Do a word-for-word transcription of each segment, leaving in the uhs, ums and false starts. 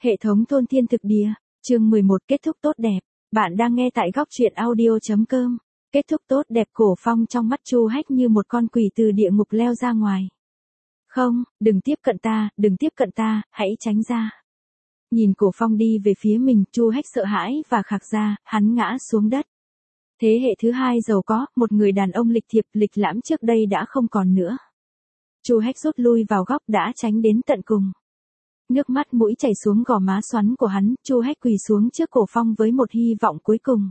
Hệ thống thôn thiên thực địa, chương mười một kết thúc tốt đẹp. Bạn đang nghe tại góc truyện audio chấm com. Kết thúc tốt đẹp. Cổ Phong trong mắt Chu Hách như một con quỷ từ địa ngục leo ra ngoài. Không, đừng tiếp cận ta, đừng tiếp cận ta, hãy tránh ra. Nhìn Cổ Phong đi về phía mình, Chu Hách sợ hãi và khạc ra, hắn ngã xuống đất. Thế hệ thứ hai giàu có, một người đàn ông lịch thiệp, lịch lãm trước đây đã không còn nữa. Chu Hách rút lui vào góc đã tránh đến tận cùng. Nước mắt mũi chảy xuống gò má xoắn của hắn, Chu Hách quỳ xuống trước Cổ Phong với một hy vọng cuối cùng.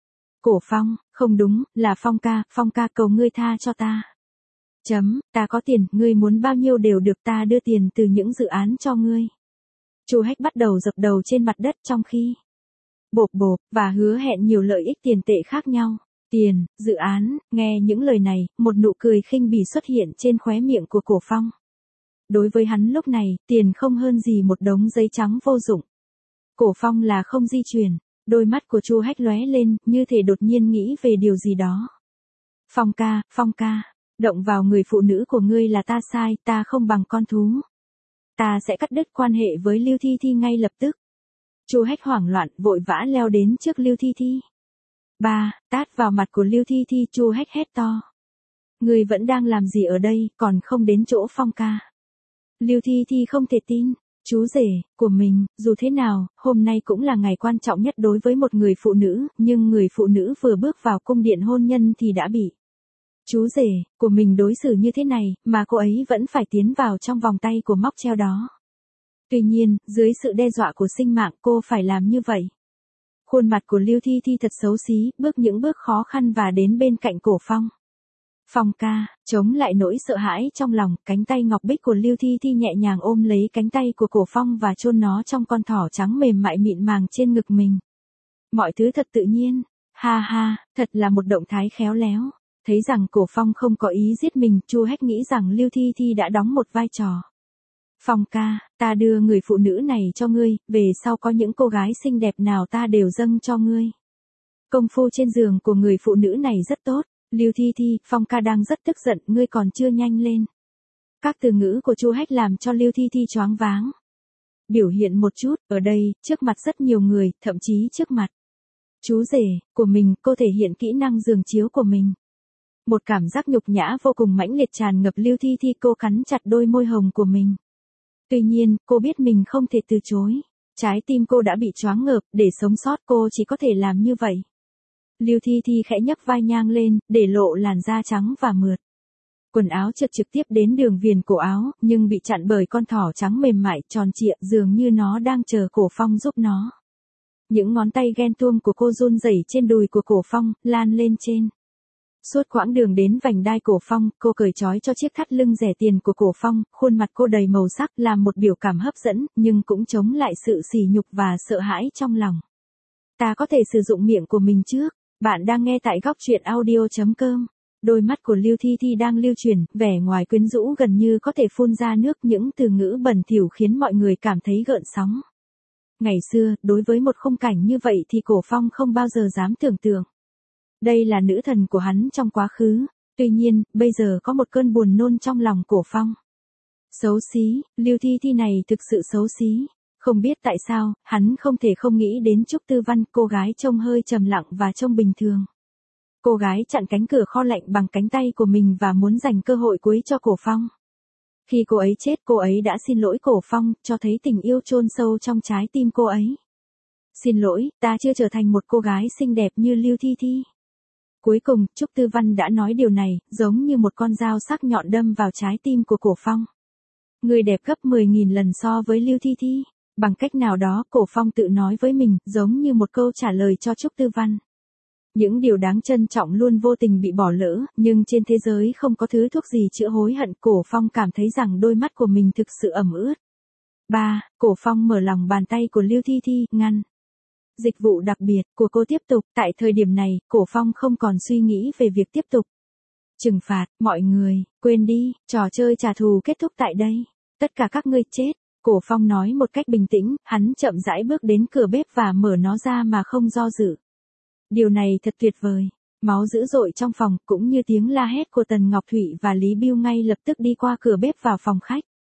Cổ Phong, không đúng, là Phong ca, Phong ca cầu ngươi tha cho ta. Chấm, ta có tiền, ngươi muốn bao nhiêu đều được, ta đưa tiền từ những dự án cho ngươi. Chu Hách bắt đầu dập đầu trên mặt đất trong khi bộp bộp, và hứa hẹn nhiều lợi ích tiền tệ khác nhau. Tiền, dự án, nghe những lời này, một nụ cười khinh bỉ xuất hiện trên khóe miệng của Cổ Phong. Đối với hắn lúc này, tiền không hơn gì một đống giấy trắng vô dụng. Cổ Phong là không di chuyển, đôi mắt của Chu Hách lóe lên, như thể đột nhiên nghĩ về điều gì đó. Phong ca, Phong ca, động vào người phụ nữ của ngươi là ta sai, ta không bằng con thú. Ta sẽ cắt đứt quan hệ với Lưu Thi Thi ngay lập tức. Chu Hách hoảng loạn, vội vã leo đến trước Lưu Thi Thi. Ba, tát vào mặt của Lưu Thi Thi, Chu Hách hét to. Ngươi vẫn đang làm gì ở đây, còn không đến chỗ Phong ca. Lưu Thi Thi không thể tin, chú rể của mình, dù thế nào, hôm nay cũng là ngày quan trọng nhất đối với một người phụ nữ, nhưng người phụ nữ vừa bước vào cung điện hôn nhân thì đã bị chú rể của mình đối xử như thế này, mà cô ấy vẫn phải tiến vào trong vòng tay của móc treo đó. Tuy nhiên, dưới sự đe dọa của sinh mạng cô phải làm như vậy. Khuôn mặt của Lưu Thi Thi thật xấu xí, bước những bước khó khăn và đến bên cạnh Cổ Phong. Phong ca, chống lại nỗi sợ hãi trong lòng, cánh tay ngọc bích của Lưu Thi Thi nhẹ nhàng ôm lấy cánh tay của Cổ Phong và chôn nó trong con thỏ trắng mềm mại mịn màng trên ngực mình. Mọi thứ thật tự nhiên, ha ha, thật là một động thái khéo léo. Thấy rằng Cổ Phong không có ý giết mình, Chu Hách nghĩ rằng Lưu Thi Thi đã đóng một vai trò. Phong ca, ta đưa người phụ nữ này cho ngươi, về sau có những cô gái xinh đẹp nào ta đều dâng cho ngươi. Công phu trên giường của người phụ nữ này rất tốt. Lưu Thi Thi, Phong ca đang rất tức giận, ngươi còn chưa nhanh lên. Các từ ngữ của Chu Hách làm cho Lưu Thi Thi choáng váng. Biểu hiện một chút, ở đây, trước mặt rất nhiều người, thậm chí trước mặt chú rể của mình, cô thể hiện kỹ năng giường chiếu của mình. Một cảm giác nhục nhã vô cùng mãnh liệt tràn ngập Lưu Thi Thi, cô cắn chặt đôi môi hồng của mình. Tuy nhiên, cô biết mình không thể từ chối. Trái tim cô đã bị choáng ngợp, để sống sót cô chỉ có thể làm như vậy. Lưu Thi Thi khẽ nhấc vai nhang lên, để lộ làn da trắng và mượt. Quần áo trượt trực tiếp đến đường viền cổ áo, nhưng bị chặn bởi con thỏ trắng mềm mại, tròn trịa, dường như nó đang chờ Cổ Phong giúp nó. Những ngón tay ghen tuông của cô run rẩy trên đùi của Cổ Phong, lan lên trên. Suốt quãng đường đến vành đai Cổ Phong, cô cởi trói cho chiếc thắt lưng rẻ tiền của Cổ Phong, khuôn mặt cô đầy màu sắc, làm một biểu cảm hấp dẫn, nhưng cũng chống lại sự sỉ nhục và sợ hãi trong lòng. Ta có thể sử dụng miệng của mình trước. Bạn đang nghe tại góc truyện audio chấm com. Đôi mắt của Lưu Thi Thi đang lưu chuyển, vẻ ngoài quyến rũ gần như có thể phun ra nước, những từ ngữ bẩn thỉu khiến mọi người cảm thấy gợn sóng. Ngày xưa, đối với một khung cảnh như vậy thì Cổ Phong không bao giờ dám tưởng tượng. Đây là nữ thần của hắn trong quá khứ, tuy nhiên, bây giờ có một cơn buồn nôn trong lòng Cổ Phong. Xấu xí, Lưu Thi Thi này thực sự xấu xí. Không biết tại sao, hắn không thể không nghĩ đến Trúc Tư Văn, cô gái trông hơi trầm lặng và trông bình thường. Cô gái chặn cánh cửa kho lạnh bằng cánh tay của mình và muốn dành cơ hội cuối cho Cổ Phong. Khi cô ấy chết, cô ấy đã xin lỗi Cổ Phong, cho thấy tình yêu chôn sâu trong trái tim cô ấy. Xin lỗi, ta chưa trở thành một cô gái xinh đẹp như Lưu Thi Thi. Cuối cùng, Trúc Tư Văn đã nói điều này, giống như một con dao sắc nhọn đâm vào trái tim của Cổ Phong. Người đẹp gấp mười nghìn lần so với Lưu Thi Thi. Bằng cách nào đó, Cổ Phong tự nói với mình, giống như một câu trả lời cho Trúc Tư Văn. Những điều đáng trân trọng luôn vô tình bị bỏ lỡ, nhưng trên thế giới không có thứ thuốc gì chữa hối hận. Cổ Phong cảm thấy rằng đôi mắt của mình thực sự ẩm ướt. Ba, Cổ Phong mở lòng bàn tay của Lưu Thi Thi, ngăn. Dịch vụ đặc biệt của cô tiếp tục, tại thời điểm này, Cổ Phong không còn suy nghĩ về việc tiếp tục trừng phạt, mọi người, quên đi, trò chơi trả thù kết thúc tại đây. Tất cả các ngươi chết. Cổ Phong nói một cách bình tĩnh, hắn chậm rãi bước đến cửa bếp và mở nó ra mà không do dự. Điều này thật tuyệt vời. Máu dữ dội trong phòng, cũng như tiếng la hét của Tần Ngọc Thụy và Lý Bưu ngay lập tức đi qua cửa bếp vào phòng khách.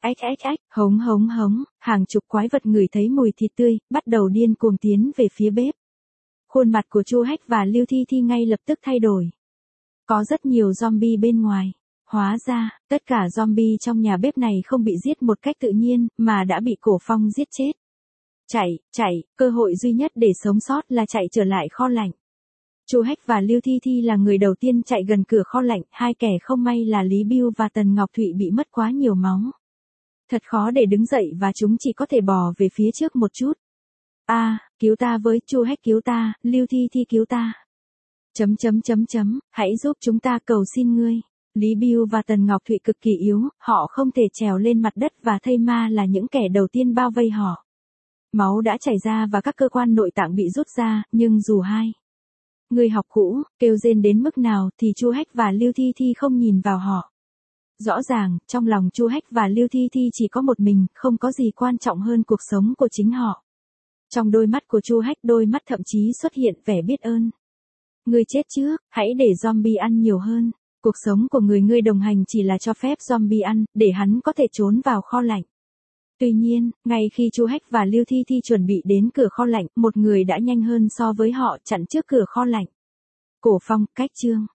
Ách ách ách, hống hống hống, hàng chục quái vật ngửi thấy mùi thịt tươi, bắt đầu điên cuồng tiến về phía bếp. Khuôn mặt của Chu Hách và Lưu Thi Thi ngay lập tức thay đổi. Có rất nhiều zombie bên ngoài. Hóa ra, tất cả zombie trong nhà bếp này không bị giết một cách tự nhiên, mà đã bị Cổ Phong giết chết. Chạy, chạy, cơ hội duy nhất để sống sót là chạy trở lại kho lạnh. Chu Hách và Lưu Thi Thi là người đầu tiên chạy gần cửa kho lạnh, hai kẻ không may là Lý Bưu và Tần Ngọc Thụy bị mất quá nhiều máu. Thật khó để đứng dậy và chúng chỉ có thể bò về phía trước một chút. A, à, cứu ta với, Chu Hách cứu ta, Lưu Thi Thi cứu ta. Chấm chấm chấm chấm, hãy giúp chúng ta cầu xin ngươi. Lý Bưu và Tần Ngọc Thụy cực kỳ yếu, họ không thể trèo lên mặt đất và thây ma là những kẻ đầu tiên bao vây họ. Máu đã chảy ra và các cơ quan nội tạng bị rút ra, nhưng dù hai người học cũ, kêu rên đến mức nào thì Chu Hách và Lưu Thi Thi không nhìn vào họ. Rõ ràng, trong lòng Chu Hách và Lưu Thi Thi chỉ có một mình, không có gì quan trọng hơn cuộc sống của chính họ. Trong đôi mắt của Chu Hách, đôi mắt thậm chí xuất hiện vẻ biết ơn. Ngươi chết trước, hãy để zombie ăn nhiều hơn. Cuộc sống của người ngươi đồng hành chỉ là cho phép zombie ăn, để hắn có thể trốn vào kho lạnh. Tuy nhiên, ngay khi Chu Hách và Lưu Thi Thi chuẩn bị đến cửa kho lạnh, một người đã nhanh hơn so với họ chặn trước cửa kho lạnh. Cổ Phong, cách chương.